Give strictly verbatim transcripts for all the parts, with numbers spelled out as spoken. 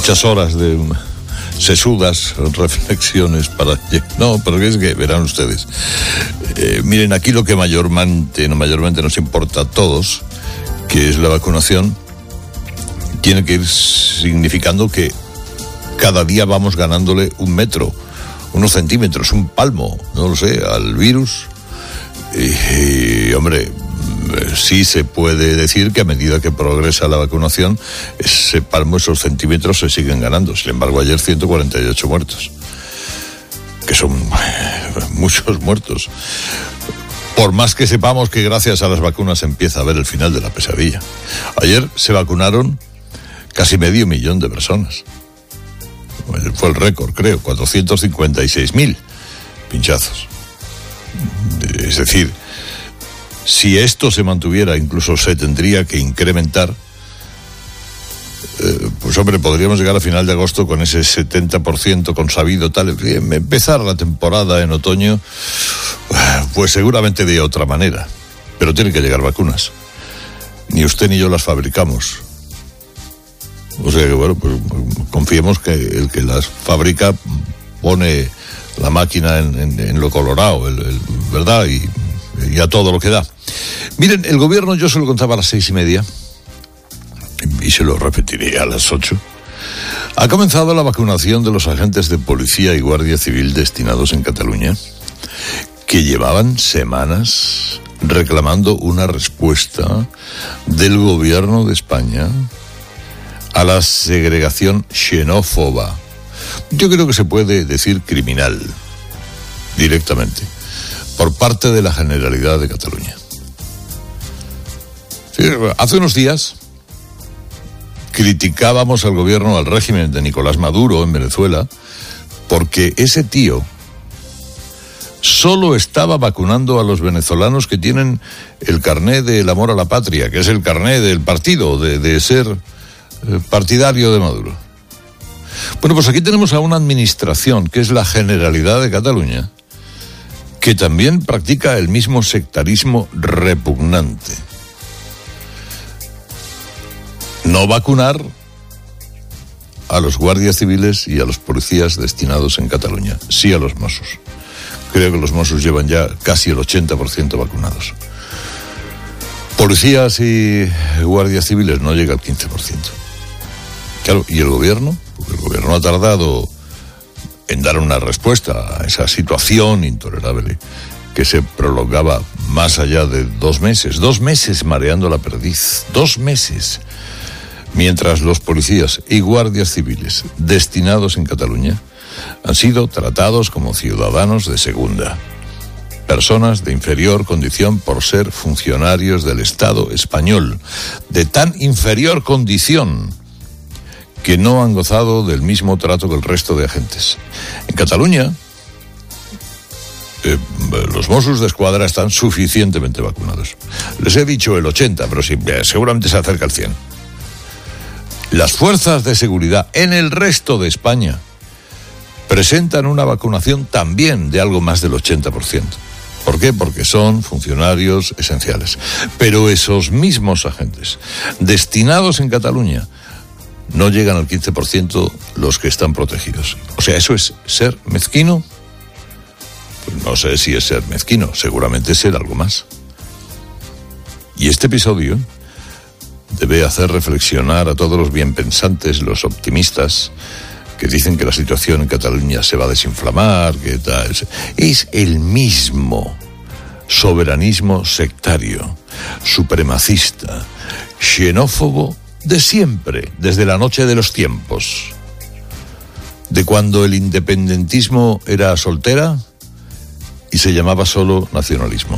muchas horas de sesudas reflexiones para... No, pero es que verán ustedes. Eh, miren, aquí lo que mayormente, no, mayormente nos importa a todos, que es la vacunación, tiene que ir significando que cada día vamos ganándole un metro, unos centímetros, un palmo, no lo sé, al virus. Y, y hombre, sí se puede decir que a medida que progresa la vacunación, ese palmo, esos centímetros se siguen ganando. Sin embargo, ayer ciento cuarenta y ocho muertos, que son muchos muertos. Por más que sepamos que gracias a las vacunas empieza a ver el final de la pesadilla. Ayer se vacunaron casi medio millón de personas. Fue el récord, creo, cuatrocientos cincuenta y seis mil pinchazos. Es decir, si esto se mantuviera, incluso se tendría que incrementar, eh, pues hombre, podríamos llegar a final de agosto con ese setenta por ciento consabido, tal, empezar la temporada en otoño, pues seguramente de otra manera, pero tienen que llegar vacunas. Ni usted ni yo las fabricamos. O sea que bueno, pues confiemos que el que las fabrica pone la máquina en, en, en lo colorado, el, el, ¿verdad? Y, y a todo lo que da. Miren, el gobierno, yo se lo contaba a las seis y media, y se lo repetiré a las ocho, ha comenzado la vacunación de los agentes de policía y guardia civil destinados en Cataluña, que llevaban semanas reclamando una respuesta del gobierno de España a la segregación xenófoba. Yo creo que se puede decir criminal, directamente, por parte de la Generalidad de Cataluña. Sí, hace unos días criticábamos al gobierno, al régimen de Nicolás Maduro en Venezuela, porque ese tío solo estaba vacunando a los venezolanos que tienen el carné del amor a la patria, que es el carné del partido, de, de ser partidario de Maduro. Bueno, pues aquí tenemos a una administración, que es la Generalidad de Cataluña, que también practica el mismo sectarismo repugnante. No vacunar a los guardias civiles y a los policías destinados en Cataluña, sí a los Mossos. Creo que los Mossos llevan ya casi el ochenta por ciento vacunados. Policías y guardias civiles no llega al quince por ciento. Claro, ¿y el gobierno? Porque el gobierno ha tardado en dar una respuesta a esa situación intolerable que se prolongaba más allá de dos meses. Dos meses mareando la perdiz. Dos meses. Mientras los policías y guardias civiles destinados en Cataluña han sido tratados como ciudadanos de segunda. Personas de inferior condición por ser funcionarios del Estado español. De tan inferior condición que no han gozado del mismo trato que el resto de agentes. En Cataluña, eh, los Mossos de Escuadra están suficientemente vacunados. Les he dicho el ochenta, pero sí, seguramente se acerca al cien. Las fuerzas de seguridad en el resto de España presentan una vacunación también de algo más del ochenta por ciento. ¿Por qué? Porque son funcionarios esenciales. Pero esos mismos agentes destinados en Cataluña no llegan al quince por ciento los que están protegidos. O sea, ¿eso es ser mezquino? Pues no sé si es ser mezquino, seguramente es ser algo más. Y este episodio debe hacer reflexionar a todos los bienpensantes, los optimistas, que dicen que la situación en Cataluña se va a desinflamar, que tal. Es el mismo soberanismo sectario, supremacista, xenófobo de siempre, desde la noche de los tiempos, de cuando el independentismo era soltera y se llamaba solo nacionalismo.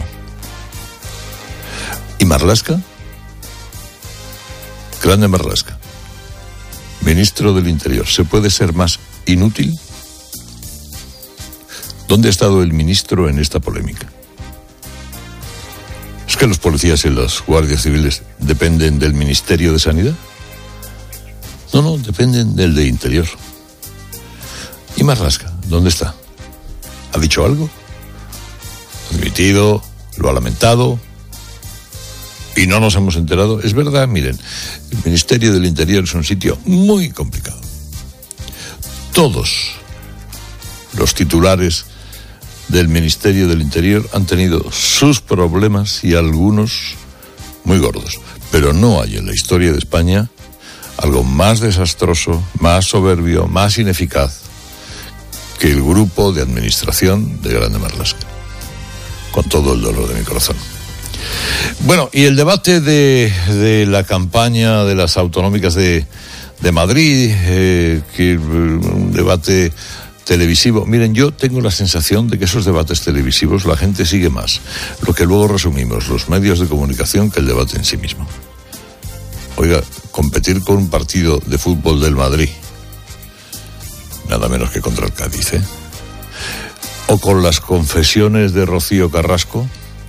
¿Y Marlaska? Grande Marlaska, ministro del Interior. ¿Se puede ser más inútil? ¿Dónde ha estado el ministro en esta polémica? ¿Es que los policías y los guardias civiles dependen del Ministerio de Sanidad? No, no, dependen del de Interior. ¿Y Marlaska? ¿Dónde está? ¿Ha dicho algo? ¿Ha admitido? ¿Lo ha lamentado? ¿Y no nos hemos enterado? Es verdad, miren, el Ministerio del Interior es un sitio muy complicado. todos los titulares del Ministerio del Interior han tenido sus problemas y algunos muy gordos. Pero no hay en la historia de España algo más desastroso, más soberbio, más ineficaz que el grupo de administración de Grande Marlaska. Con todo el dolor de mi corazón. Bueno, y el debate de, de la campaña de las autonómicas de, de Madrid, eh, que un debate televisivo. Miren, yo tengo la sensación de que esos debates televisivos la gente sigue más lo que luego resumimos los medios de comunicación que el debate en sí mismo. Oiga, competir con un partido de fútbol del Madrid, nada menos que contra el Cádiz, ¿eh? O con las confesiones de Rocío Carrasco.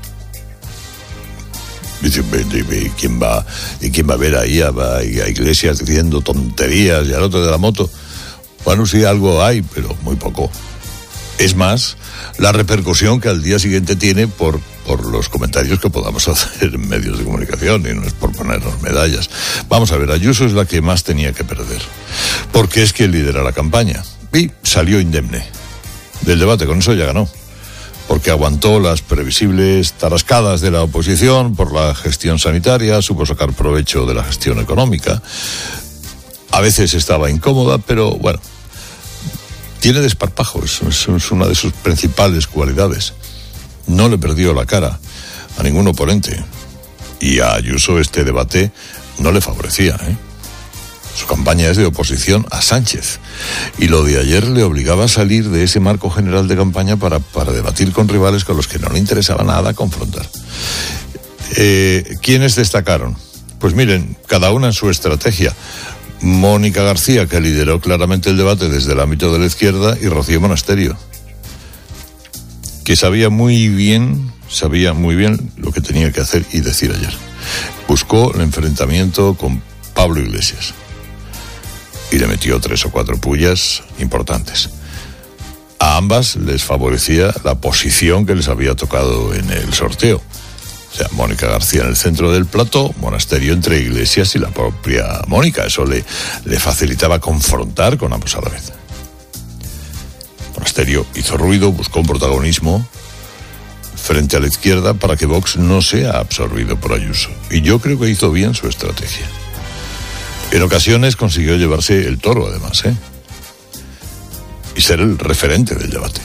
Dice, ¿quién va, y quién va a ver ahí a, a Iglesias diciendo tonterías y al otro de la moto? Bueno, sí, algo hay, pero muy poco. Es más, la repercusión que al día siguiente tiene por, por los comentarios que podamos hacer en medios de comunicación, y no es por ponernos medallas. Vamos a ver, Ayuso es la que más tenía que perder, porque es quien lidera la campaña, y salió indemne del debate, con eso ya ganó, porque aguantó las previsibles tarascadas de la oposición por la gestión sanitaria, supo sacar provecho de la gestión económica. A veces estaba incómoda, pero bueno, tiene desparpajo, es, es una de sus principales cualidades. No le perdió la cara a ningún oponente, y a Ayuso este debate no le favorecía, ¿eh? Su campaña es de oposición a Sánchez, y lo de ayer le obligaba a salir de ese marco general de campaña para, para debatir con rivales con los que no le interesaba nada confrontar. Eh, ¿Quiénes destacaron? Pues miren, cada una en su estrategia. Mónica García, que lideró claramente el debate desde el ámbito de la izquierda, y Rocío Monasterio, que sabía muy bien, sabía muy bien lo que tenía que hacer y decir ayer. Buscó el enfrentamiento con Pablo Iglesias y le metió tres o cuatro pullas importantes. A ambas les favorecía la posición que les había tocado en el sorteo. O sea, Mónica García en el centro del plató, Monasterio entre Iglesias y la propia Mónica. Eso le, le facilitaba confrontar con ambos a la vez. Monasterio hizo ruido, buscó un protagonismo frente a la izquierda para que Vox no sea absorbido por Ayuso. Y yo creo que hizo bien su estrategia. En ocasiones consiguió llevarse el toro, además, ¿eh? Y ser el referente del debate.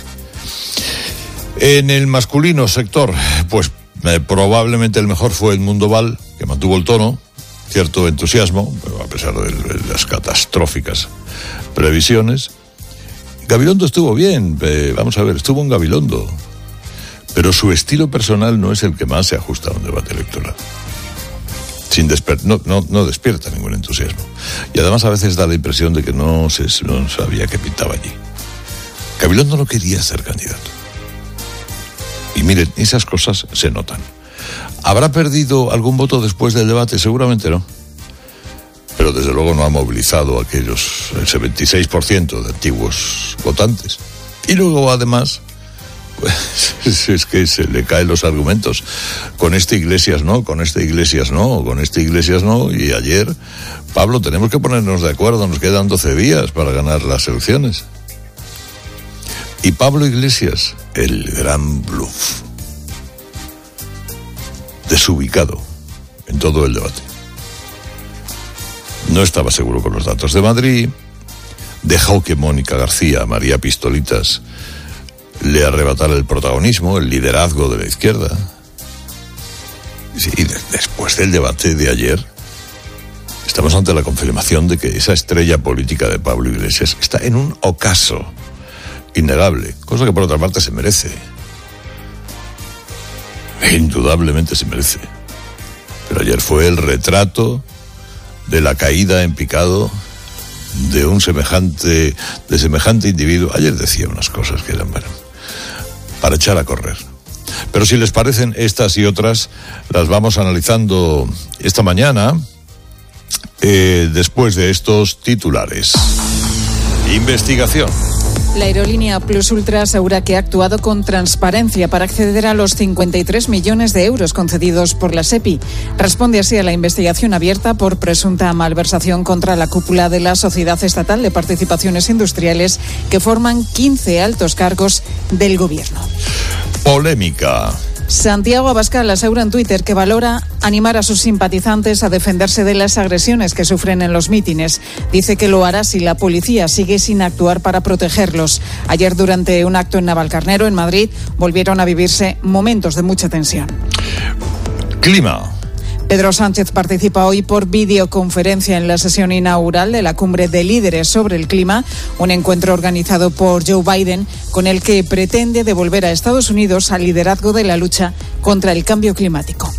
En el masculino sector, pues eh, probablemente el mejor fue Edmundo Val, que mantuvo el tono, cierto entusiasmo, pero a pesar de, de las catastróficas previsiones. Gabilondo estuvo bien, eh, vamos a ver, estuvo en Gabilondo, pero su estilo personal no es el que más se ajusta a un debate electoral. Sin desper- no, no, no despierta ningún entusiasmo. Y además a veces da la impresión de que no, se, no sabía qué pintaba allí. Gabilondo no quería ser candidato. Y miren, esas cosas se notan. ¿Habrá perdido algún voto después del debate? Seguramente no. Pero desde luego no ha movilizado a aquellos, el setenta y seis por ciento de antiguos votantes. Y luego además, pues es que se le caen los argumentos. Con este Iglesias no, con este Iglesias no, con este Iglesias no. Y ayer, Pablo, tenemos que ponernos de acuerdo, nos quedan doce días para ganar las elecciones. Y Pablo Iglesias, el gran bluff, desubicado en todo el debate. No estaba seguro con los datos de Madrid, dejó que Mónica García, María Pistolitas, le arrebatara el protagonismo, el liderazgo de la izquierda. Y después del debate de ayer, estamos ante la confirmación de que esa estrella política de Pablo Iglesias está en un ocaso innegable, cosa que por otra parte se merece. Indudablemente se merece. Pero ayer fue el retrato de la caída en picado de un semejante, de semejante individuo. Ayer decía unas cosas que eran para, para echar a correr. Pero si les parecen estas y otras, las vamos analizando esta mañana, eh, después de estos titulares. Investigación. La aerolínea Plus Ultra asegura que ha actuado con transparencia para acceder a los cincuenta y tres millones de euros concedidos por la SEPI. Responde así a la investigación abierta por presunta malversación contra la cúpula de la Sociedad Estatal de Participaciones Industriales, que forman quince altos cargos del gobierno. Polémica. Santiago Abascal asegura en Twitter que valora animar a sus simpatizantes a defenderse de las agresiones que sufren en los mítines. Dice que lo hará si la policía sigue sin actuar para protegerlos. Ayer, durante un acto en Navalcarnero, en Madrid, volvieron a vivirse momentos de mucha tensión. Clima. Pedro Sánchez participa hoy por videoconferencia en la sesión inaugural de la Cumbre de Líderes sobre el Clima, un encuentro organizado por Joe Biden con el que pretende devolver a Estados Unidos al liderazgo de la lucha contra el cambio climático.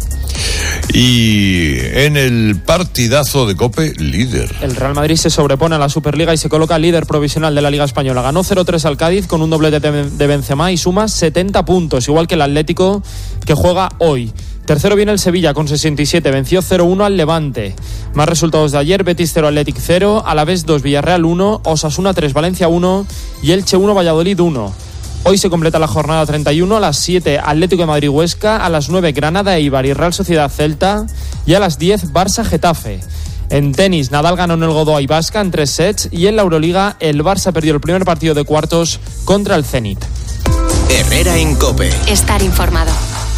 Y en el partidazo de COPE, líder. El Real Madrid se sobrepone a la Superliga y se coloca líder provisional de la Liga Española. Ganó cero tres al Cádiz con un doblete de Benzema y suma setenta puntos, igual que el Atlético, que juega hoy. Tercero viene el Sevilla con sesenta y siete, venció cero uno al Levante. Más resultados de ayer: Betis cero, Athletic cero, Alavés dos, Villarreal uno, Osasuna tres, Valencia uno y Elche uno, Valladolid uno. Hoy se completa la jornada treinta y uno, a las siete Atlético de Madrid Huesca, a las nueve Granada Eibar y Real Sociedad Celta y a las diez Barça Getafe. En tenis, Nadal ganó en el Godoy Basca en tres sets y en la Euroliga el Barça perdió el primer partido de cuartos contra el Zenit. Herrera en COPE. Estar informado.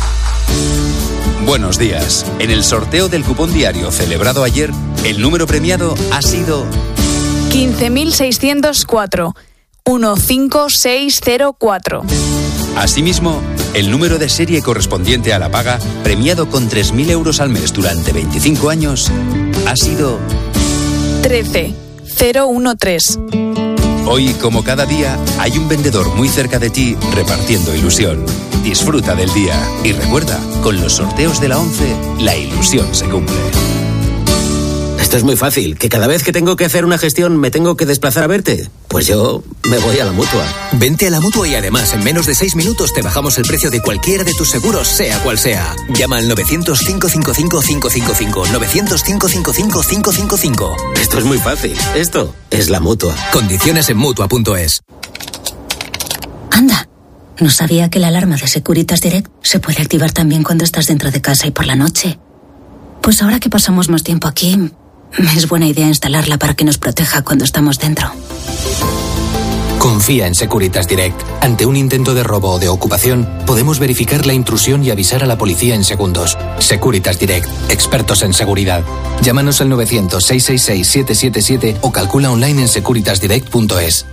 Buenos días. En el sorteo del cupón diario celebrado ayer, el número premiado ha sido quince mil seiscientos cuatro, uno cinco seis cero cuatro. Asimismo, el número de serie correspondiente a la paga, premiado con tres mil euros al mes durante veinticinco años, ha sido trece cero uno tres. Hoy, como cada día, hay un vendedor muy cerca de ti repartiendo ilusión. Disfruta del día y recuerda, con los sorteos de la once, la ilusión se cumple. Esto es muy fácil, que cada vez que tengo que hacer una gestión me tengo que desplazar a verte. Pues yo me voy a la Mutua. Vente a la Mutua y además en menos de seis minutos te bajamos el precio de cualquiera de tus seguros, sea cual sea. Llama al novecientos, cinco cinco cinco, cinco cinco cinco, novecientos, cinco cinco cinco, cinco cinco cinco. Esto es muy fácil. Esto es la Mutua. Condiciones en Mutua punto es. Anda, no sabía que la alarma de Securitas Direct se puede activar también cuando estás dentro de casa y por la noche. Pues ahora que pasamos más tiempo aquí, es buena idea instalarla para que nos proteja cuando estamos dentro. Confía en Securitas Direct. Ante un intento de robo o de ocupación, podemos verificar la intrusión y avisar a la policía en segundos. Securitas Direct, expertos en seguridad. Llámanos al novecientos, seiscientos sesenta y seis, siete siete siete o calcula online en securitas direct punto es.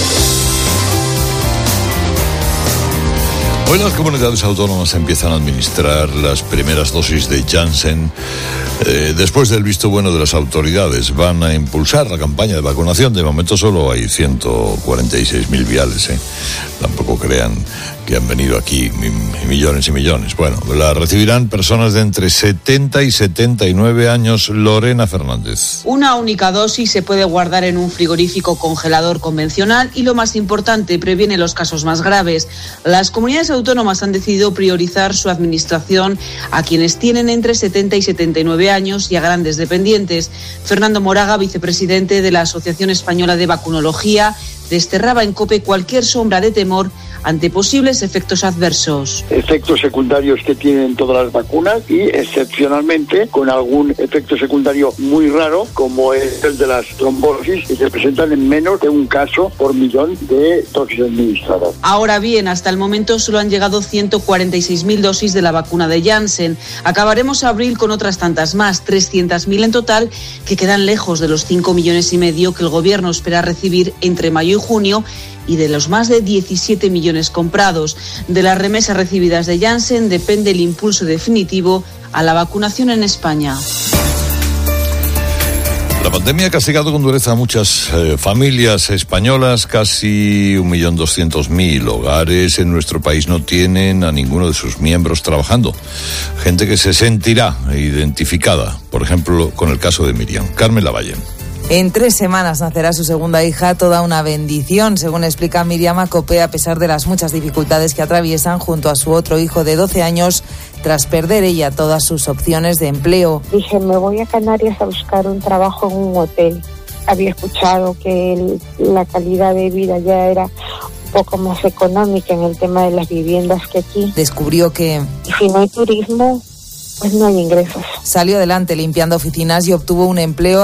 Hoy las comunidades autónomas empiezan a administrar las primeras dosis de Janssen. Eh, después del visto bueno de las autoridades, van a impulsar la campaña de vacunación. De momento solo hay ciento cuarenta y seis mil viales. ¿eh? Tampoco crean que han venido aquí millones y millones. Bueno, la recibirán personas de entre setenta y setenta y nueve años. Lorena Fernández. Una única dosis se puede guardar en un frigorífico congelador convencional y, lo más importante, previene los casos más graves. Las comunidades autónomas han decidido priorizar su administración a quienes tienen entre setenta y setenta y nueve años y a grandes dependientes. Fernando Moraga, vicepresidente de la Asociación Española de Vacunología, desterraba en COPE cualquier sombra de temor ante posibles efectos adversos. Efectos secundarios que tienen todas las vacunas y, excepcionalmente, con algún efecto secundario muy raro, como es el de las trombosis, que se presentan en menos de un caso por millón de dosis administradas. Ahora bien, hasta el momento solo han llegado ciento cuarenta y seis mil dosis de la vacuna de Janssen. Acabaremos abril con otras tantas más, trescientas mil en total, que quedan lejos de los cinco millones y medio que el gobierno espera recibir entre mayo y junio, y de los más de diecisiete millones comprados. De las remesas recibidas de Janssen depende el impulso definitivo a la vacunación en España. La pandemia ha castigado con dureza a muchas eh, familias españolas. Casi un millón doscientos mil hogares en nuestro país no tienen a ninguno de sus miembros trabajando. Gente que se sentirá identificada, por ejemplo, con el caso de Miriam. Carmen Lavalle. En tres semanas nacerá su segunda hija, toda una bendición, según explica Miriam a COPE, a pesar de las muchas dificultades que atraviesan junto a su otro hijo de doce años, tras perder ella todas sus opciones de empleo. Dije, me voy a Canarias a buscar un trabajo en un hotel. Había escuchado que el, la calidad de vida ya era poco más económica en el tema de las viviendas que aquí. Descubrió que Y si no hay turismo, pues no hay ingresos. salió adelante limpiando oficinas y obtuvo un empleo